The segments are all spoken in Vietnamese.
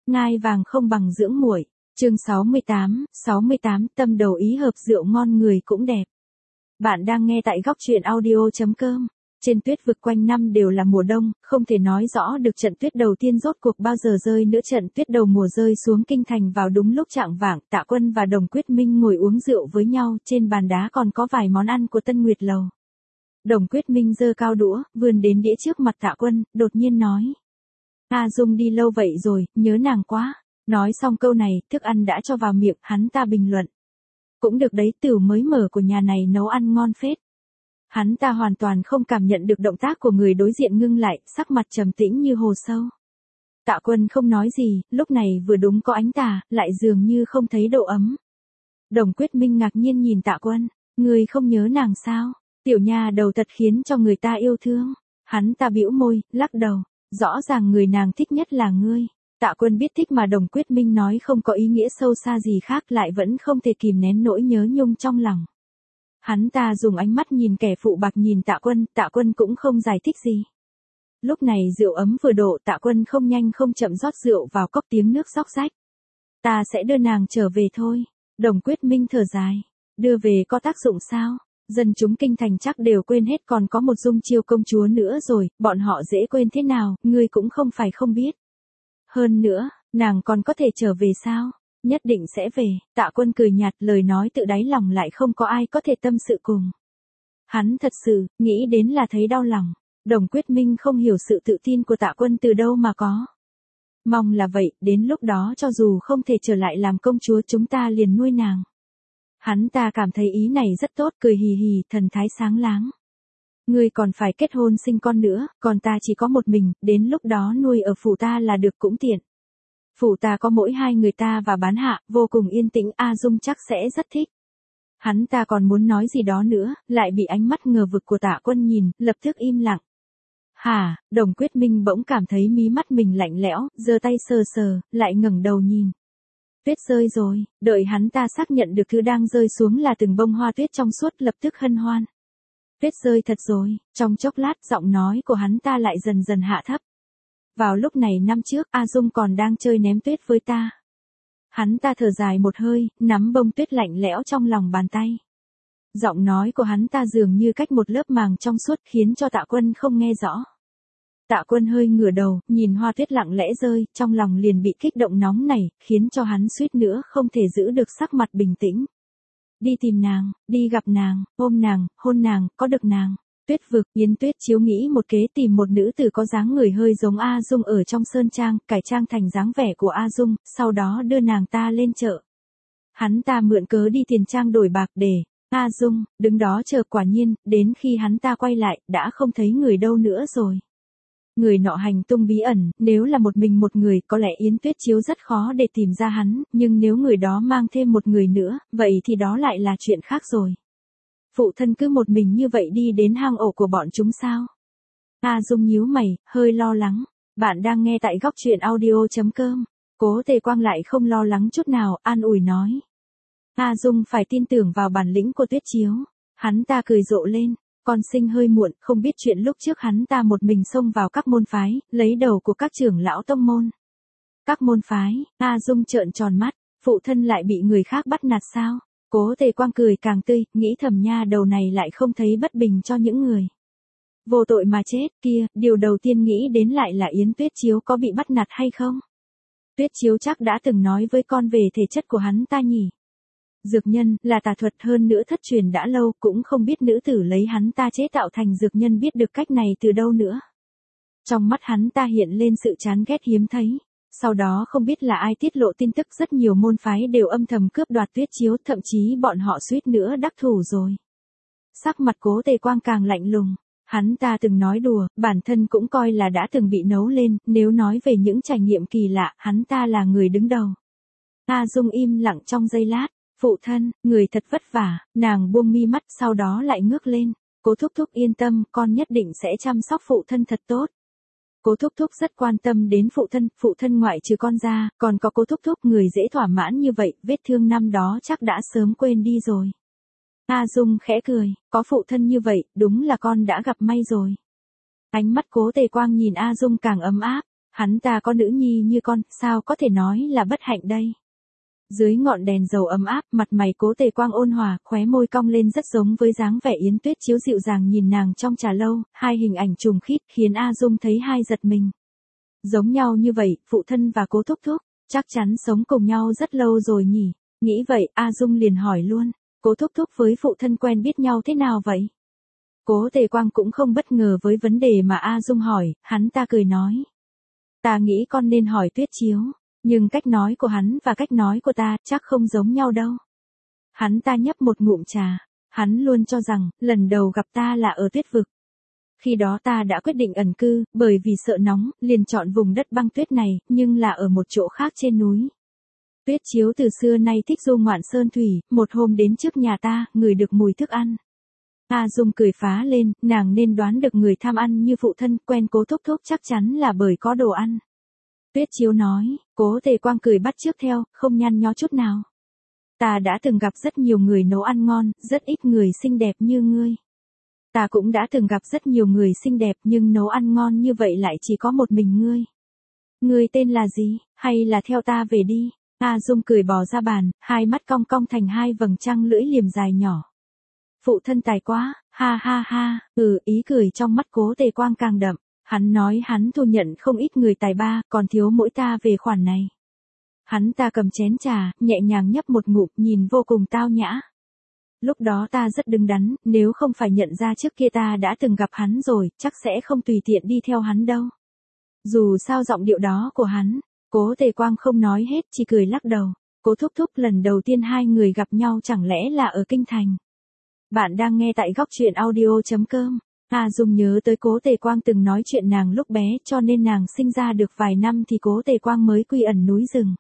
ngai vàng không bằng dưỡng muội. Chương 68, tâm đầu ý hợp rượu ngon người cũng đẹp. Bạn đang nghe tại góc truyện audio.com. Trên tuyết vực quanh năm đều là mùa đông, không thể nói rõ được trận tuyết đầu tiên rốt cuộc bao giờ rơi nữa. Trận tuyết đầu mùa rơi xuống kinh thành vào đúng lúc chạng vạng. Tạ Quân và Đồng Quyết Minh ngồi uống rượu với nhau, trên bàn đá còn có vài món ăn của Tân Nguyệt Lầu. Đồng Quyết Minh giơ cao đũa, vươn đến đĩa trước mặt Tạ Quân, đột nhiên nói: A Dung đi lâu vậy rồi, nhớ nàng quá. Nói xong câu này, thức ăn đã cho vào miệng, hắn ta bình luận: cũng được đấy, Tửu mới mở của nhà này nấu ăn ngon phết. Hắn ta hoàn toàn không cảm nhận được động tác của người đối diện, ngưng lại, sắc mặt trầm tĩnh như hồ sâu. Tạ Quân không nói gì, lúc này vừa đúng có ánh tà, lại dường như không thấy độ ấm. Đồng Quyết Minh ngạc nhiên nhìn Tạ Quân: ngươi không nhớ nàng sao? Tiểu nha đầu thật khiến cho người ta yêu thương. Hắn ta bĩu môi, lắc đầu: rõ ràng người nàng thích nhất là ngươi. Tạ Quân biết thích mà Đồng Quyết Minh nói không có ý nghĩa sâu xa gì khác, lại vẫn không thể kìm nén nỗi nhớ nhung trong lòng. Hắn ta dùng ánh mắt nhìn kẻ phụ bạc nhìn Tạ Quân cũng không giải thích gì. Lúc này rượu ấm vừa đổ, Tạ Quân không nhanh không chậm rót rượu vào cốc, tiếng nước xóc xách. Ta sẽ đưa nàng trở về thôi. Đồng Quyết Minh thở dài: đưa về có tác dụng sao? Dân chúng kinh thành chắc đều quên hết, còn có một Dung Chiêu công chúa nữa rồi, bọn họ dễ quên thế nào, ngươi cũng không phải không biết. Hơn nữa, nàng còn có thể trở về sao? Nhất định sẽ về. Tạ Quân cười nhạt, lời nói tự đáy lòng lại không có ai có thể tâm sự cùng. Hắn thật sự, nghĩ đến là thấy đau lòng. Đồng Quyết Minh không hiểu sự tự tin của Tạ Quân từ đâu mà có. Mong là vậy, đến lúc đó cho dù không thể trở lại làm công chúa, chúng ta liền nuôi nàng. Hắn ta cảm thấy ý này rất tốt, cười hì hì, thần thái sáng láng. Ngươi còn phải kết hôn sinh con nữa, còn ta chỉ có một mình, đến lúc đó nuôi ở phủ ta là được cũng tiện. Phủ ta có mỗi hai người ta và bán hạ, vô cùng yên tĩnh, A Dung chắc sẽ rất thích. Hắn ta còn muốn nói gì đó nữa, lại bị ánh mắt ngờ vực của Tạ Quân nhìn, lập tức im lặng. Hả? Đồng Quyết Minh bỗng cảm thấy mí mắt mình lạnh lẽo, giơ tay sờ sờ, lại ngẩng đầu nhìn. Tuyết rơi rồi, đợi hắn ta xác nhận được thứ đang rơi xuống là từng bông hoa tuyết trong suốt, lập tức hân hoan. Tuyết rơi thật rồi. Trong chốc lát, giọng nói của hắn ta lại dần dần hạ thấp. Vào lúc này năm trước, A Dung còn đang chơi ném tuyết với ta. Hắn ta thở dài một hơi, nắm bông tuyết lạnh lẽo trong lòng bàn tay. Giọng nói của hắn ta dường như cách một lớp màng trong suốt, khiến cho Tạ Quân không nghe rõ. Tạ Quân hơi ngửa đầu, nhìn hoa tuyết lặng lẽ rơi, trong lòng liền bị kích động nóng nảy, khiến cho hắn suýt nữa không thể giữ được sắc mặt bình tĩnh. Đi tìm nàng, đi gặp nàng, ôm nàng, hôn nàng, có được nàng. Tuyết vực, Yến Tuyết Chiếu nghĩ một kế, tìm một nữ tử có dáng người hơi giống A Dung ở trong sơn trang, cải trang thành dáng vẻ của A Dung, sau đó đưa nàng ta lên chợ. Hắn ta mượn cớ đi tiền trang đổi bạc để A Dung đứng đó chờ, quả nhiên, đến khi hắn ta quay lại, đã không thấy người đâu nữa rồi. Người nọ hành tung bí ẩn, nếu là một mình một người, có lẽ Yến Tuyết Chiếu rất khó để tìm ra hắn, nhưng nếu người đó mang thêm một người nữa, vậy thì đó lại là chuyện khác rồi. Phụ thân cứ một mình như vậy đi đến hang ổ của bọn chúng sao? A Dung nhíu mày, hơi lo lắng. Bạn đang nghe tại góc truyện audio.com. Cố Tề Quang lại không lo lắng chút nào, an ủi nói: A Dung phải tin tưởng vào bản lĩnh của Tuyết Chiếu. Hắn ta cười rộ lên. Con sinh hơi muộn, không biết chuyện lúc trước hắn ta một mình xông vào các môn phái, lấy đầu của các trưởng lão tông môn. Các môn phái? A Dung trợn tròn mắt, phụ thân lại bị người khác bắt nạt sao? Cố Tề Quang cười càng tươi, nghĩ thầm nha đầu này lại không thấy bất bình cho những người vô tội mà chết kia, điều đầu tiên nghĩ đến lại là Yến Tuyết Chiếu có bị bắt nạt hay không? Tuyết Chiếu chắc đã từng nói với con về thể chất của hắn ta nhỉ? Dược nhân, là tà thuật, hơn nữa thất truyền đã lâu, cũng không biết nữ tử lấy hắn ta chế tạo thành dược nhân biết được cách này từ đâu nữa. Trong mắt hắn ta hiện lên sự chán ghét hiếm thấy. Sau đó không biết là ai tiết lộ tin tức, rất nhiều môn phái đều âm thầm cướp đoạt Tuyết Chiếu, thậm chí bọn họ suýt nữa đắc thủ rồi. Sắc mặt Cố Tề Quang càng lạnh lùng. Hắn ta từng nói đùa, bản thân cũng coi là đã từng bị nấu lên, nếu nói về những trải nghiệm kỳ lạ, hắn ta là người đứng đầu. A Dung im lặng trong giây lát. Phụ thân, người thật vất vả. Nàng buông mi mắt, sau đó lại ngước lên. Cố thúc thúc yên tâm, con nhất định sẽ chăm sóc phụ thân thật tốt. Cố thúc thúc rất quan tâm đến phụ thân ngoại trừ con ra, còn có cố thúc thúc, người dễ thỏa mãn như vậy, vết thương năm đó chắc đã sớm quên đi rồi. A Dung khẽ cười, có phụ thân như vậy, đúng là con đã gặp may rồi. Ánh mắt Cố Tề Quang nhìn A Dung càng ấm áp. Hắn ta có nữ nhi như con, sao có thể nói là bất hạnh đây. Dưới ngọn đèn dầu ấm áp, mặt mày Cố Tề Quang ôn hòa, khóe môi cong lên rất giống với dáng vẻ Yến Tuyết Chiếu dịu dàng nhìn nàng trong trà lâu, hai hình ảnh trùng khít khiến A Dung thấy hai giật mình. Giống nhau như vậy, phụ thân và Cố Thúc Thúc, chắc chắn sống cùng nhau rất lâu rồi nhỉ. Nghĩ vậy, A Dung liền hỏi luôn, Cố Thúc Thúc với phụ thân quen biết nhau thế nào vậy? Cố Tề Quang cũng không bất ngờ với vấn đề mà A Dung hỏi, hắn ta cười nói. Ta nghĩ con nên hỏi Tuyết Chiếu, nhưng cách nói của hắn và cách nói của ta chắc không giống nhau đâu. Hắn ta nhấp một ngụm trà, hắn luôn cho rằng, lần đầu gặp ta là ở Tuyết Vực. Khi đó ta đã quyết định ẩn cư, bởi vì sợ nóng, liền chọn vùng đất băng tuyết này, nhưng là ở một chỗ khác trên núi. Tuyết Chiếu từ xưa nay thích du ngoạn sơn thủy, một hôm đến trước nhà ta, ngửi được mùi thức ăn. A Dung cười phá lên, nàng nên đoán được người tham ăn như phụ thân quen Cố Thúc Thúc chắc chắn là bởi có đồ ăn. Tuyết Chiếu nói, Cố Tề Quang cười bắt chước theo, không nhăn nhó chút nào. Ta đã từng gặp rất nhiều người nấu ăn ngon, rất ít người xinh đẹp như ngươi. Ta cũng đã từng gặp rất nhiều người xinh đẹp nhưng nấu ăn ngon như vậy lại chỉ có một mình ngươi. Ngươi tên là gì, hay là theo ta về đi. A Dung cười bò ra bàn, hai mắt cong cong thành hai vầng trăng lưỡi liềm dài nhỏ. Phụ thân tài quá, ha ha ha, ý cười trong mắt Cố Tề Quang càng đậm. Hắn nói hắn thu nhận không ít người tài ba, còn thiếu mỗi ta về khoản này. Hắn ta cầm chén trà, nhẹ nhàng nhấp một ngụm, nhìn vô cùng tao nhã. Lúc đó ta rất đứng đắn, nếu không phải nhận ra trước kia ta đã từng gặp hắn rồi, chắc sẽ không tùy tiện đi theo hắn đâu. Dù sao giọng điệu đó của hắn, Cố Tề Quang không nói hết, chỉ cười lắc đầu. Cố Thúc Thúc, lần đầu tiên hai người gặp nhau chẳng lẽ là ở Kinh Thành. Bạn đang nghe tại góc truyện audio.com. A Dung nhớ tới Cố Tề Quang từng nói chuyện nàng lúc bé, cho nên nàng sinh ra được vài năm thì Cố Tề Quang mới quy ẩn núi rừng.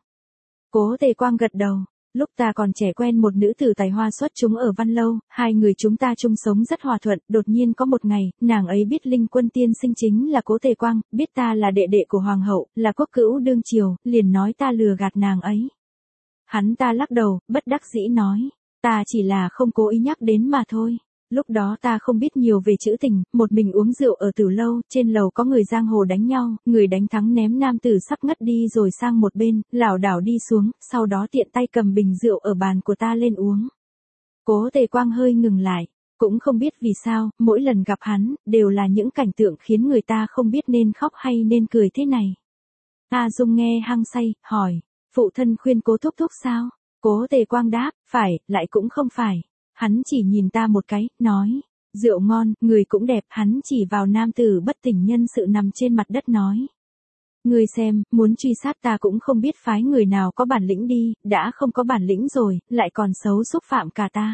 Cố Tề Quang gật đầu, lúc ta còn trẻ quen một nữ tử tài hoa xuất chúng ở Văn Lâu, hai người chúng ta chung sống rất hòa thuận, đột nhiên có một ngày, nàng ấy biết Linh Quân tiên sinh chính là Cố Tề Quang, biết ta là đệ đệ của hoàng hậu, là quốc cữu đương triều, liền nói ta lừa gạt nàng ấy. Hắn ta lắc đầu, bất đắc dĩ nói, ta chỉ là không cố ý nhắc đến mà thôi. Lúc đó ta không biết nhiều về trữ tình, một mình uống rượu ở Tử Lâu, trên lầu có người giang hồ đánh nhau, người đánh thắng ném nam tử sắp ngất đi rồi sang một bên, lảo đảo đi xuống, sau đó tiện tay cầm bình rượu ở bàn của ta lên uống. Cố Tề Quang hơi ngừng lại, cũng không biết vì sao, mỗi lần gặp hắn, đều là những cảnh tượng khiến người ta không biết nên khóc hay nên cười thế này. A Dung nghe hăng say, hỏi, phụ thân khuyên Cố Thúc Thúc sao? Cố Tề Quang đáp, phải, lại cũng không phải. Hắn chỉ nhìn ta một cái, nói, rượu ngon, người cũng đẹp, hắn chỉ vào nam tử bất tỉnh nhân sự nằm trên mặt đất nói. Ngươi xem, muốn truy sát ta cũng không biết phái người nào có bản lĩnh đi, đã không có bản lĩnh rồi, lại còn xấu xúc phạm cả ta.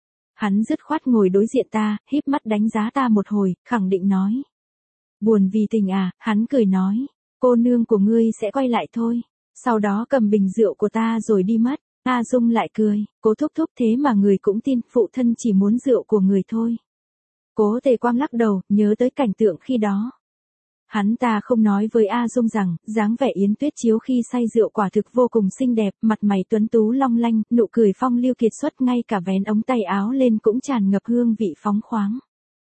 Hắn dứt khoát ngồi đối diện ta, híp mắt đánh giá ta một hồi, khẳng định nói. Buồn vì tình à, hắn cười nói, cô nương của ngươi sẽ quay lại thôi. Sau đó cầm bình rượu của ta rồi đi mất. A Dung lại cười, Cố Thúc Thúc thế mà người cũng tin, phụ thân chỉ muốn rượu của người thôi. Cố Tề Quang lắc đầu, nhớ tới cảnh tượng khi đó. Hắn ta không nói với A Dung rằng, dáng vẻ Yến Tuyết Chiếu khi say rượu quả thực vô cùng xinh đẹp, mặt mày tuấn tú long lanh, nụ cười phong lưu kiệt xuất, ngay cả vén ống tay áo lên cũng tràn ngập hương vị phóng khoáng.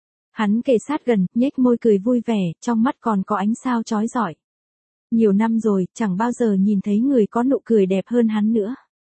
Hắn kề sát gần, nhếch môi cười vui vẻ, trong mắt còn có ánh sao chói rọi. Nhiều năm rồi, chẳng bao giờ nhìn thấy người có nụ cười đẹp hơn hắn nữa.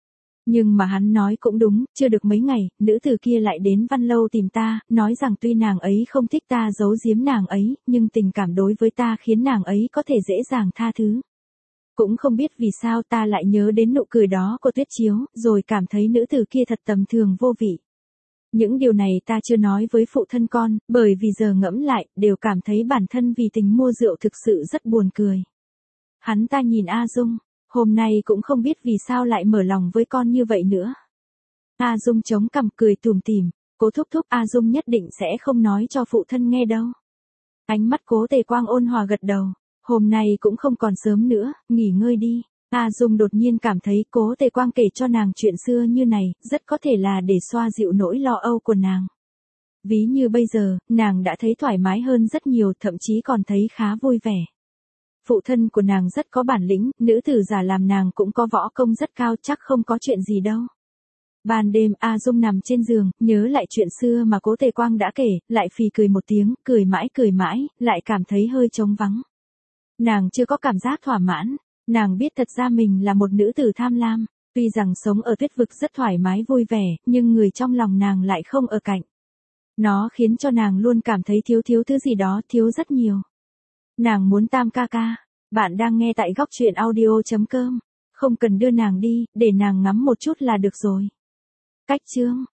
Nhưng mà hắn nói cũng đúng, chưa được mấy ngày, nữ tử kia lại đến Văn Lâu tìm ta, nói rằng tuy nàng ấy không thích ta giấu giếm nàng ấy, nhưng tình cảm đối với ta khiến nàng ấy có thể dễ dàng tha thứ. Cũng không biết vì sao ta lại nhớ đến nụ cười đó của Tuyết Chiếu, rồi cảm thấy nữ tử kia thật tầm thường vô vị. Những điều này ta chưa nói với phụ thân con, bởi vì giờ ngẫm lại, đều cảm thấy bản thân vì tình mua rượu thực sự rất buồn cười. Hắn ta nhìn A Dung. Hôm nay cũng không biết vì sao lại mở lòng với con như vậy nữa. A Dung chống cằm cười tủm tỉm, Cố Thúc Thúc, A Dung nhất định sẽ không nói cho phụ thân nghe đâu. Ánh mắt Cố Tề Quang ôn hòa gật đầu, hôm nay cũng không còn sớm nữa, nghỉ ngơi đi. A Dung đột nhiên cảm thấy Cố Tề Quang kể cho nàng chuyện xưa như này, rất có thể là để xoa dịu nỗi lo âu của nàng. Ví như bây giờ, nàng đã thấy thoải mái hơn rất nhiều, thậm chí còn thấy khá vui vẻ. Phụ thân của nàng rất có bản lĩnh, nữ tử giả làm nàng cũng có võ công rất cao, chắc không có chuyện gì đâu. Ban đêm A Dung nằm trên giường, nhớ lại chuyện xưa mà Cố Tề Quang đã kể, lại phì cười một tiếng, cười mãi, lại cảm thấy hơi trống vắng. Nàng chưa có cảm giác thỏa mãn, nàng biết thật ra mình là một nữ tử tham lam, tuy rằng sống ở tuyết vực rất thoải mái vui vẻ, nhưng người trong lòng nàng lại không ở cạnh. Nó khiến cho nàng luôn cảm thấy thiếu thứ gì đó, thiếu rất nhiều. Nàng muốn Tam ca ca. Bạn đang nghe tại góc truyện audio.com. Không cần đưa nàng đi, để nàng ngắm một chút là được rồi. Cách chương